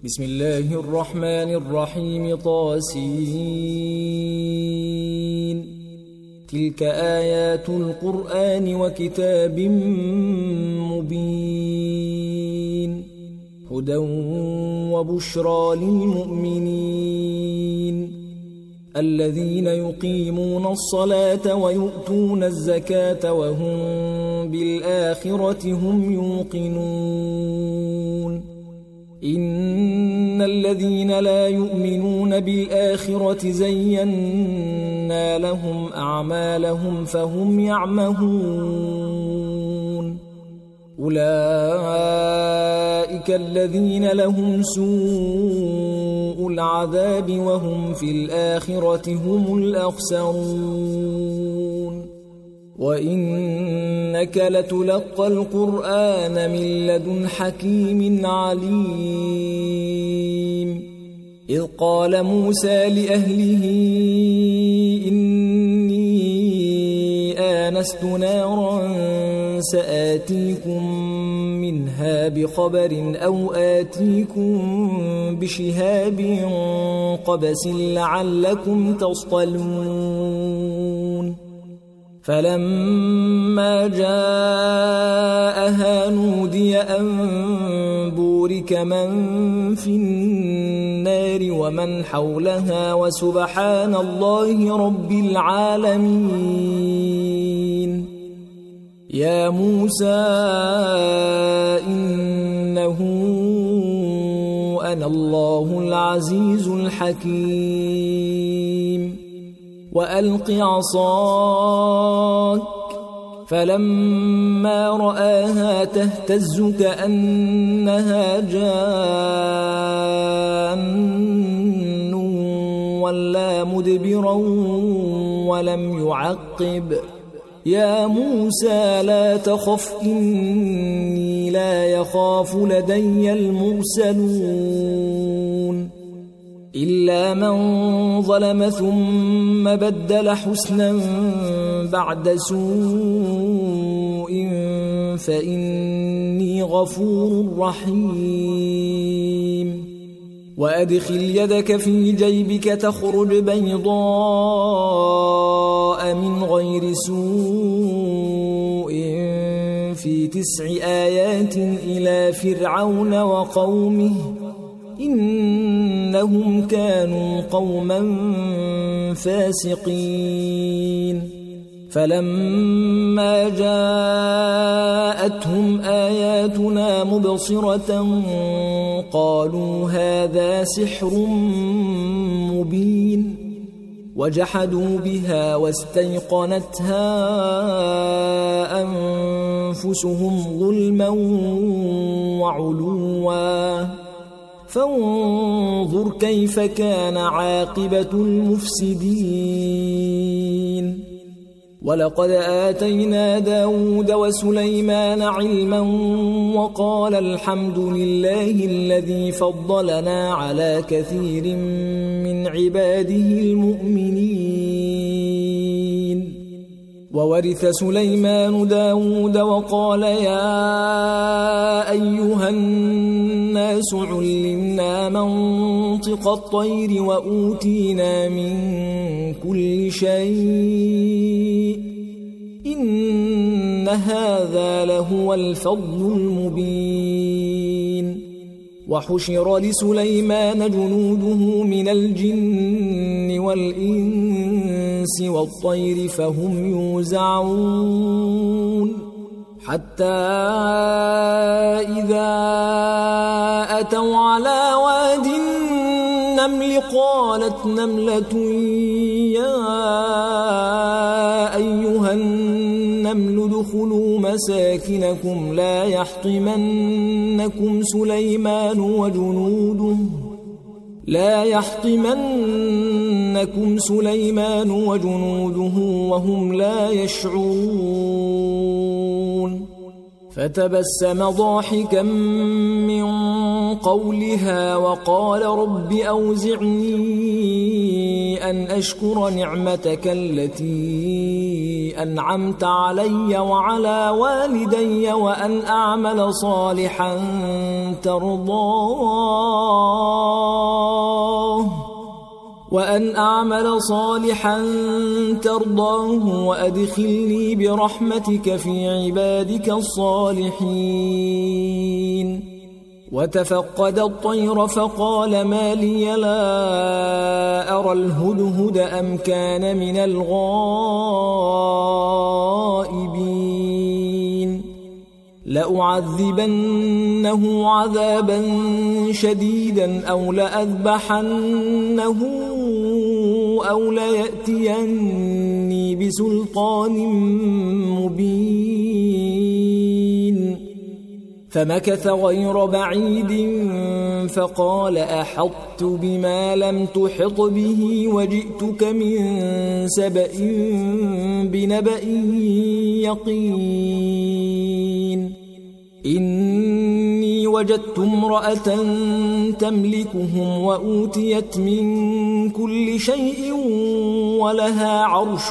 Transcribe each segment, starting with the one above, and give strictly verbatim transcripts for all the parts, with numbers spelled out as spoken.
بسم الله الرحمن الرحيم. طاسين. تلك آيات القرآن وكتاب مبين هدى وبشرى للمؤمنين الذين يقيمون الصلاة ويؤتون الزكاة وهم بالآخرة هم يوقنون. إن الذين لا يؤمنون بالآخرة زينا لهم أعمالهم فهم يعمهون. أولئك الذين لهم سوء العذاب وهم في الآخرة هم الأخسرون. وإنك لتلقى القرآن من لدن حكيم عليم. إذ قال موسى لأهله إني آنست نارا سآتيكم منها بخبر أو آتيكم بشهاب قبس لعلكم تصطلون. فلما جاءها نودي أن بورك من في النار ومن حولها وسبحان الله رب العالمين. يا موسى إنه أنا الله العزيز الحكيم. وألق عصاك فلما رآها تهتز كأنها جان ولا مدبرا ولم يعقب. يا موسى لا تخف إني لا يخاف لدي المرسلون. إلا من ظلم ثم بدل حسنا بعد سوء فإني غفور رحيم. وأدخل يدك في جيبك تخرج بيضاء من غير سوء في تسع آيات إلى فرعون وقومه إنهم كانوا قوما فاسقين. فلما جاءتهم آياتنا مبصرة قالوا هذا سحر مبين. وجحدوا بها واستيقنتها أنفسهم ظلما وعلوا فانظر كيف كان عاقبة المفسدين. ولقد آتينا داود وسليمان علما وقال الحمد لله الذي فضلنا على كثير من عباده المؤمنين. وورث سليمان داود وقال يا أيها الناس علمنا منطق الطير وأوتينا من كل شيء إن هذا لهو الفضل المبين. وحشر لسليمان جنوده من الجن والإنس والطير فهم يوزعون حتى إذا أتوا على واد النمل قالت نملة يا أيها النمل ادخلوا مساكنكم لا يحطمنكم سليمان وجنوده لا يحطمنكم سليمان وجنوده وهم لا يشعرون. فتبسم ضاحكا من قولها وقال رب أوزعني أن أشكر نعمتك التي أنعمت علي وعلى والدي وأن أعمل صالحا ترضاه وأن أعمل صالحا ترضاه وأدخلني برحمتك في عبادك الصالحين. وتفقد الطير فقال ما لي لا أرى الهدهد أم كان من الغائبين. لأعذبنه عذابا شديدا أو لأذبحنه أو ليأتيني بسلطان مبين. فمكث غير بعيد فقال أحطت بما لم تحط به وجئتك من سبأ بنبأ يقين. إني وجدت امرأة تملكهم وأوتيت من كل شيء ولها عرش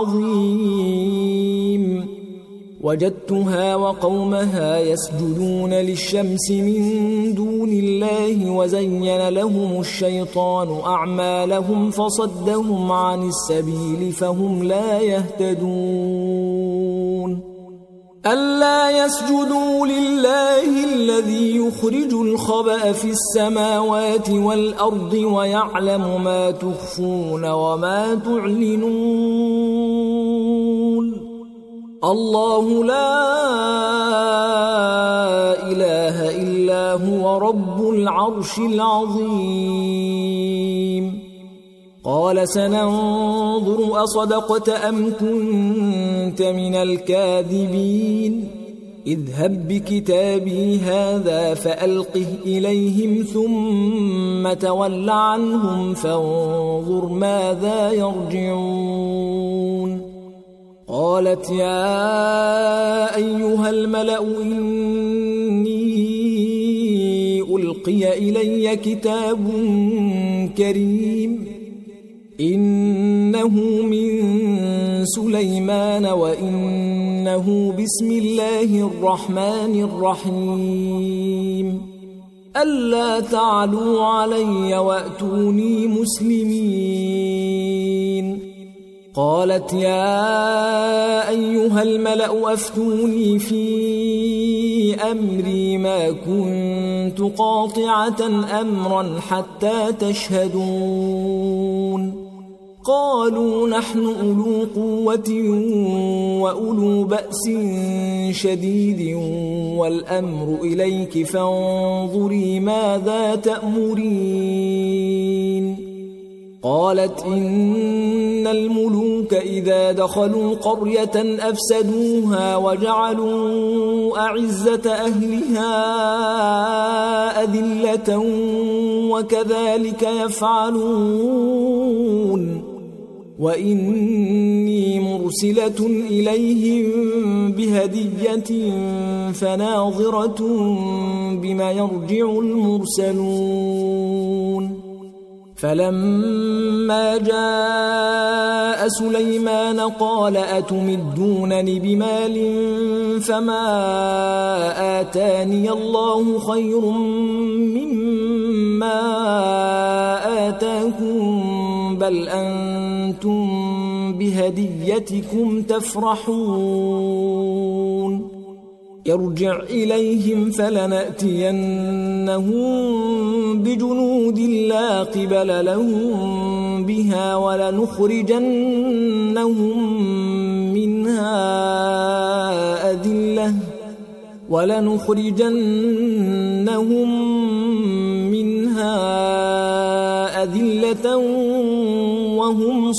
عظيم. وجدتها وقومها يسجدون للشمس من دون الله وزين لهم الشيطان أعمالهم فصدهم عن السبيل فهم لا يهتدون. ألا يسجدوا لله الذي يخرج الخبأ في السماوات والأرض ويعلم ما تخفون وما تعلنون. الله لا إله إلا هو رب العرش العظيم. قال سننظر أصدقت أم كنت من الكاذبين. اذهب بكتابي هذا فألقه إليهم ثم تول عنهم فانظر ماذا يرجعون. قالت يا أيها الملأ إني ألقي إلي كتاب كريم إنه من سليمان وإنه بسم الله الرحمن الرحيم. ألا تعلوا علي وأتوني مسلمين. قالت يا أيها الملأ أفتوني في أمري ما كنت قاطعة أمرا حتى تشهدون. قالوا نحن أولو قوة وأولو بأس شديد والأمر إليك فانظري ماذا تأمرين. قالت إن الملوك إذا دخلوا قرية أفسدوها وجعلوا أعزة أهلها أذلة وكذلك يفعلون. وإني مرسلة إليهم بهدية فناظرة بما يرجع المرسلون. فلما جاء سليمان قال أتمدونني بمال فما آتاني الله خير مما آتاكم بل أنتم بهديتكم تفرحون. ارجع إليهم فلنأتينهم بجنود لا قبل لهم بها ولنخرجنهم منها أذلة ولنخرجنهم منها أذلة وهم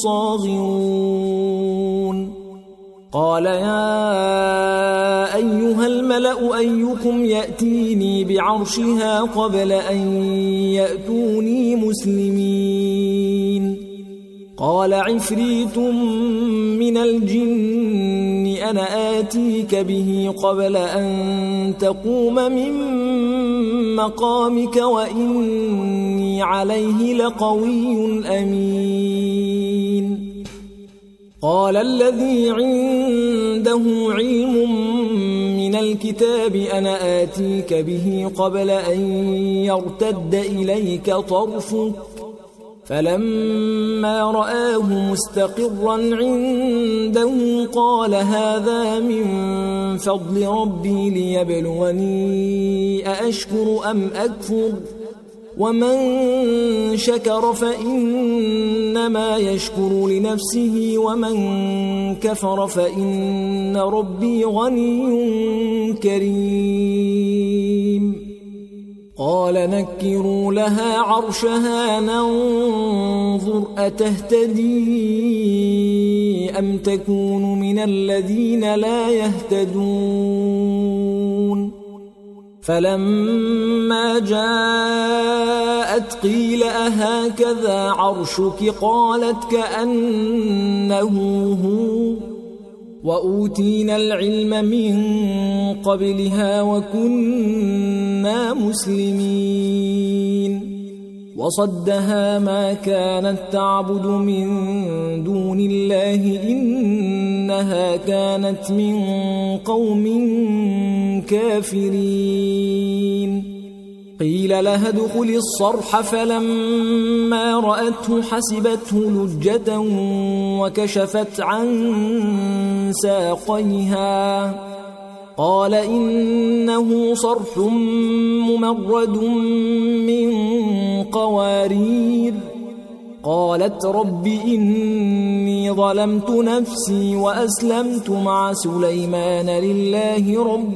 صاغرون. قال يا أيها الملأ أيكم يأتيني بعرشها قبل أن يأتوني مسلمين. قال عفريت من الجن أنا آتيك به قبل أن تقوم من مقامك وإني عليه لقوي أمين. قال الذي عنده علم من الكتاب أنا آتيك به قبل أن يرتد إليك طرفك فلما رآه مستقرا عنده قال هذا من فضل ربي ليبلوني أأشكر أم أكفر ومن شكر فإنما يشكر لنفسه ومن كفر فإن ربي غني كريم قال نكروا لها عرشها ننظر أتهتدي أم تكون من الذين لا يهتدون فلما جاءت قيل أهكذا عرشك قالت كأنه هو وأوتينا العلم من قبلها وكنا مسلمين وصدها ما كانت تعبد من دون الله إنها كانت من قوم كافرين قيل لها ادخل الصرح فلما رأته حسبته لجة وكشفت عن ساقيها قال إنه صرح ممرد من قوارير قالت رب إني ظلمت نفسي وأسلمت مع سليمان لله رب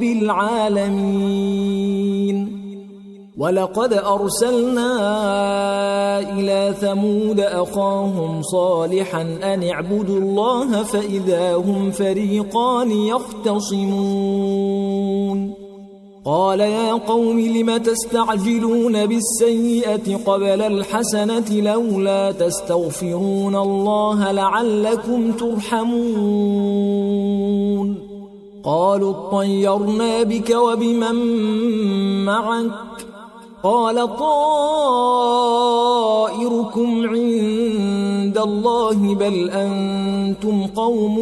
العالمين ولقد أرسلنا إلى ثمود أخاهم صالحا أن اعبدوا الله فإذا هم فريقان يختصمون قال يا قوم لم تستعجلون بالسيئة قبل الحسنة لولا تستغفرون الله لعلكم ترحمون قالوا اطيرنا بك وبمن معك قال طائركم عند الله بل أنتم قوم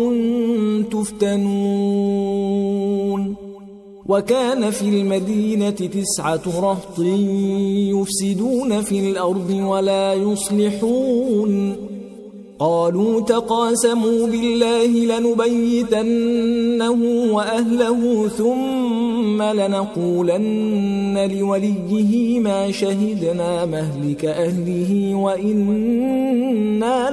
تفتنون وكان في المدينة تسعة رهط يفسدون في الأرض ولا يصلحون قالوا تقاسموا بالله لنبيتنه وأهله ثم لنقولن لوليه ما شهدنا مهلك أهله وإنا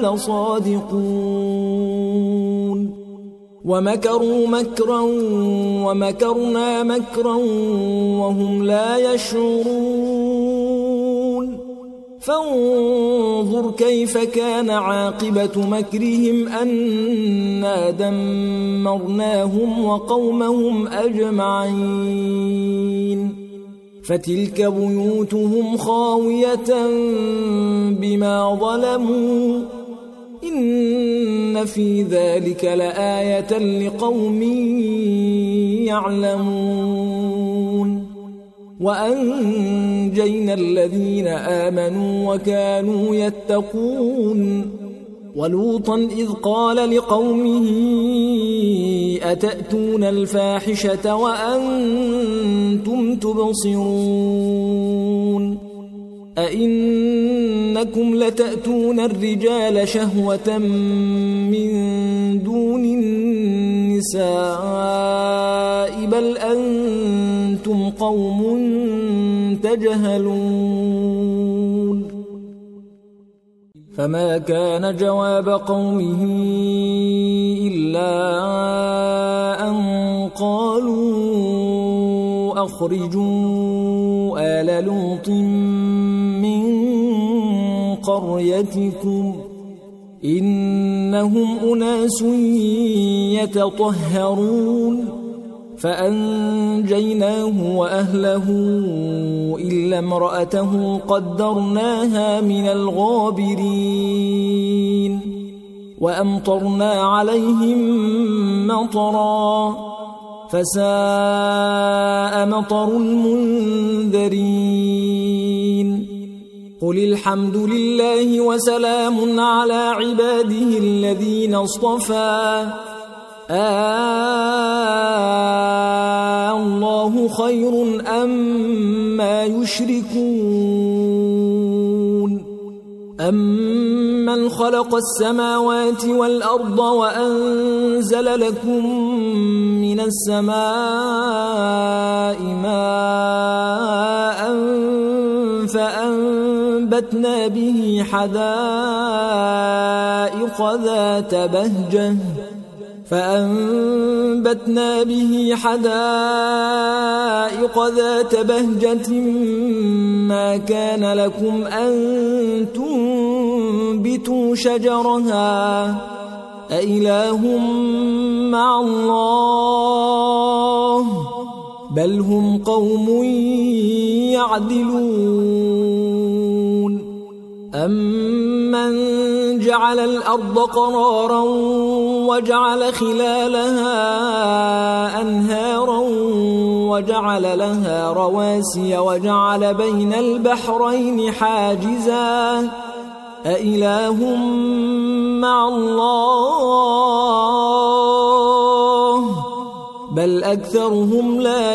لصادقون ومكروا مكرا ومكرنا مكرا وهم لا يشعرون فانظر كيف كان عاقبة مكرهم أنا دمرناهم وقومهم أجمعين فتلك بيوتهم خاوية بما ظلموا إن في ذلك لآية لقوم يعلمون وأنجينا الذين آمنوا وكانوا يتقون ولوطا إذ قال لقومه أتأتون الفاحشة وأنتم تبصرون أئنكم لتأتون الرجال شهوة من دون النساء بل أنتم قوم تجهلون فما كان جواب قومه إلا أن قالوا أخرجوا آل لوط من قريتكم إنهم أناس يتطهرون فأنجيناه وأهله إلا امرأته قدرناها من الغابرين وأمطرنا عليهم مطرا فساء مطر المنذرين قل الحمد لله وسلام على عباده الذين اصطفى آه الله خير أم ما يشركون أم أَمَّنْ خَلَقَ السَّمَاوَاتِ وَالْأَرْضَ وَأَنزَلَ لَكُم مِّنَ السَّمَاءِ مَاءً فَأَنبَتْنَا بِهِ حَدَائِقَ ذَاتَ بَهْجَةٍ فأنبتنا به حدائق ذات بهجة ما كان لكم أن تنبتوا شجرها أإله مع الله بل هم قوم يعدلون أمن جعل الأرض قرارا وجعل خلالها أنهارا وجعل لها رواسي وجعل بين البحرين حاجزا أإله مع الله بل أكثرهم لا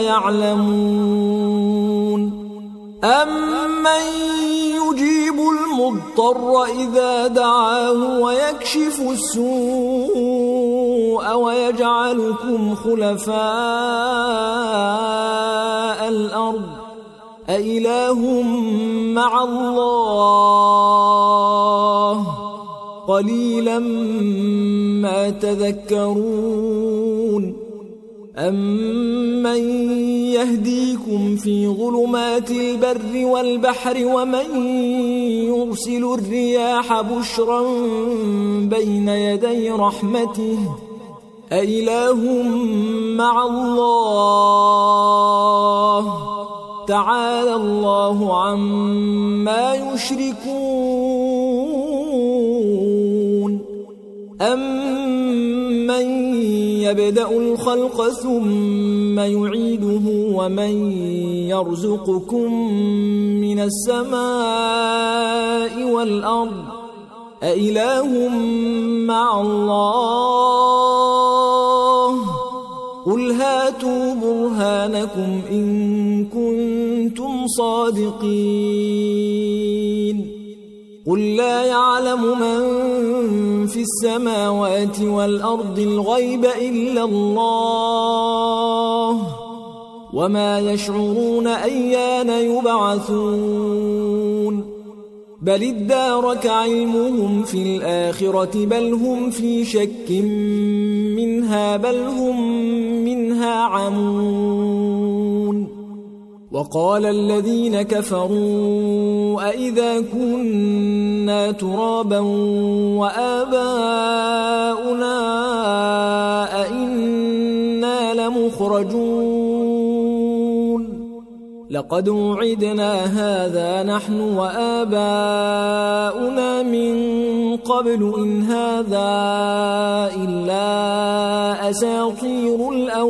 يعلمون أمن يجيب المضطر إذا دعاه ويكشف السوء ويجعلكم خلفاء الأرض أإله مع الله قليلا ما تذكرون أمن يهديكم في ظلمات البر والبحر ومن يرسل الرياح بشرا بين يدي رحمته أإله مع الله تعالى الله عما يشركون أمن يبدأ الخلق ثم يعيده ومن يرزقكم من السماء والأرض أإله مع الله قل هاتوا برهانكم إن كنتم صادقين قل لا يعلم من في السماوات والأرض الغيب إلا الله وما يشعرون أيان يبعثون بل ادارك علمهم في الآخرة بل هم في شك منها بل هم منها عمون وقال الذين كفروا أئذا كنا ترابا وآباؤنا أئنا لمخرجون لقد وعدنا هذا نحن وآباؤنا من قبل إن هذا إلا أساطير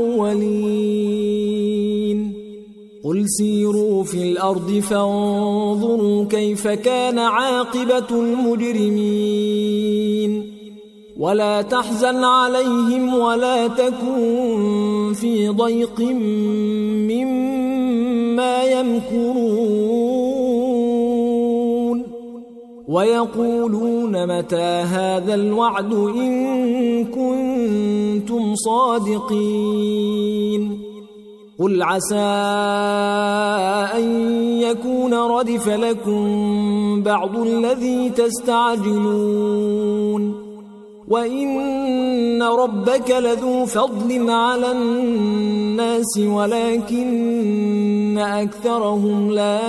الأولين قل سيروا في الأرض فانظروا كيف كان عاقبة المجرمين ولا تحزن عليهم ولا تكن في ضيق مما يمكرون ويقولون متى هذا الوعد إن كنتم صادقين قل عسى أن يكون ردف لكم بعض الذي تستعجلون وإن ربك لذو فضل على الناس ولكن أكثرهم لا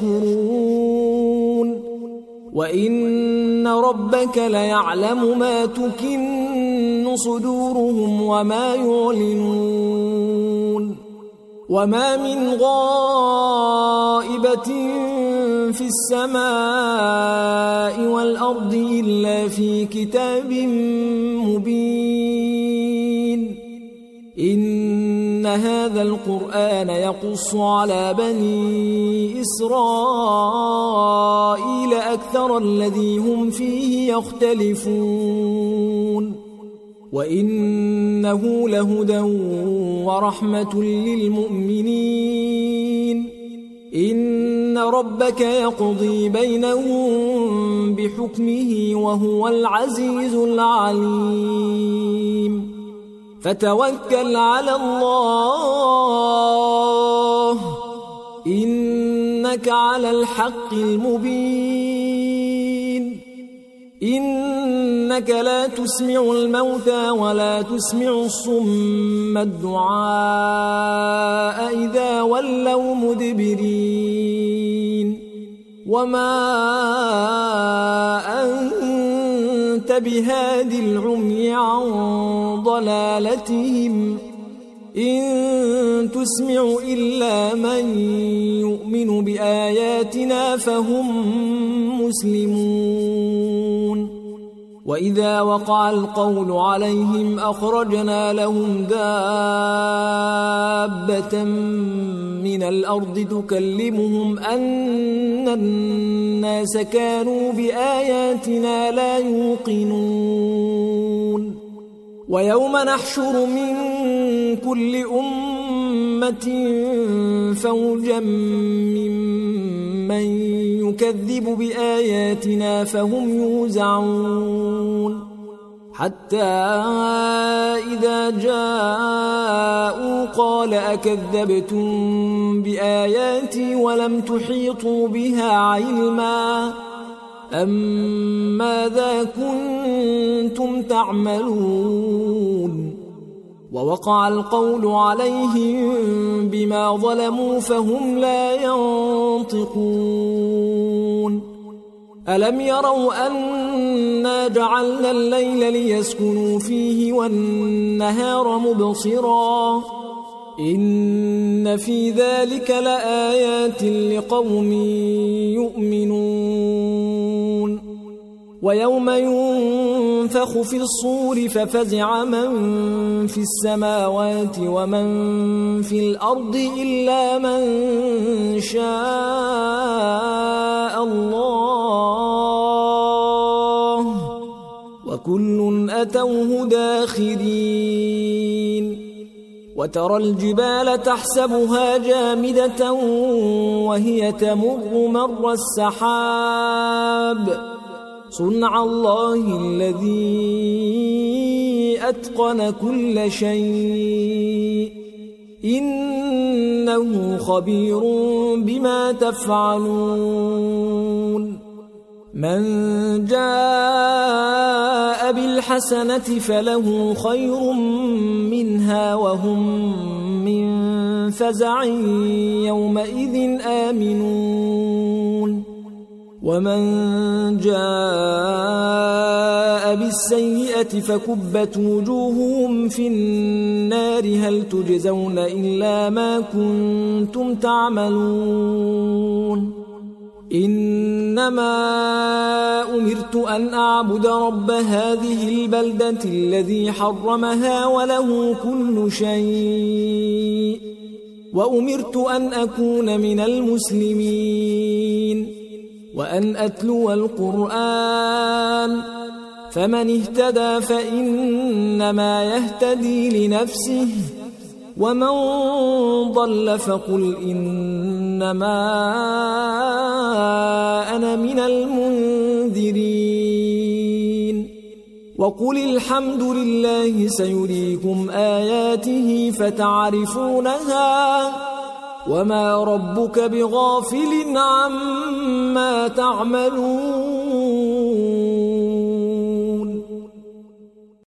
يشكرون وإن ربك ليعلم ما تكن صدورهم وما يعلنون وما من غائبة في السماء والأرض إلا في كتاب مبين إن هذا القرآن يقص على بني إسرائيل أكثر الذي هم فيه يختلفون وإنه لهدى ورحمة للمؤمنين إن ربك يقضي بينهم بحكمه وهو العزيز العليم فتوكل على الله إنك على الحق المبين إنك لا تسمع الموتى ولا تسمع الصم الدعاء إذا ولوا مدبرين وما أنت بهادي العمي عن ضلالتهم إن تسمع إلا من يؤمن بآياتنا فهم مسلمون وإذا وقع القول عليهم أخرجنا لهم دابة من الأرض تكلمهم أن الناس كانوا بآياتنا لا يوقنون ويوم نحشر من كل أمة فوجا ممن يكذب بآياتنا فهم يوزعون حتى إذا جاءوا قال أكذبتم بآياتي ولم تحيطوا بها علما أم ماذا كنتم تعملون ووقع القول عليهم بما ظلموا فهم لا ينطقون ألم يروا أنا جعلنا الليل ليسكنوا فيه والنهار مبصرا إن في ذلك لآيات لقوم يؤمنون ويوم ينفخ في الصور ففزع من في السماوات ومن في الأرض إلا من شاء الله وكل أتوه داخرين وترى الجبال تحسبها جامدة وهي تمر مر السحاب صنع الله الذي أتقن كل شيء إنه خبير بما تفعلون من جاء بالحسنة فله خير منها وهم من فزع يومئذ آمنون ومن جاء بالسيئة فكبت وجوههم في النار هل تجزون إلا ما كنتم تعملون إنما أمرت أن أعبد رب هذه البلدة الذي حرمها وله كل شيء وأمرت أن أكون من المسلمين وأن أتلو القرآن فمن اهتدى فإنما يهتدي لنفسه ومن ضل فقل إنما أنا من المنذرين وقل الحمد لله سيريكم آياته فتعرفونها وما ربك بغافل عما تعملون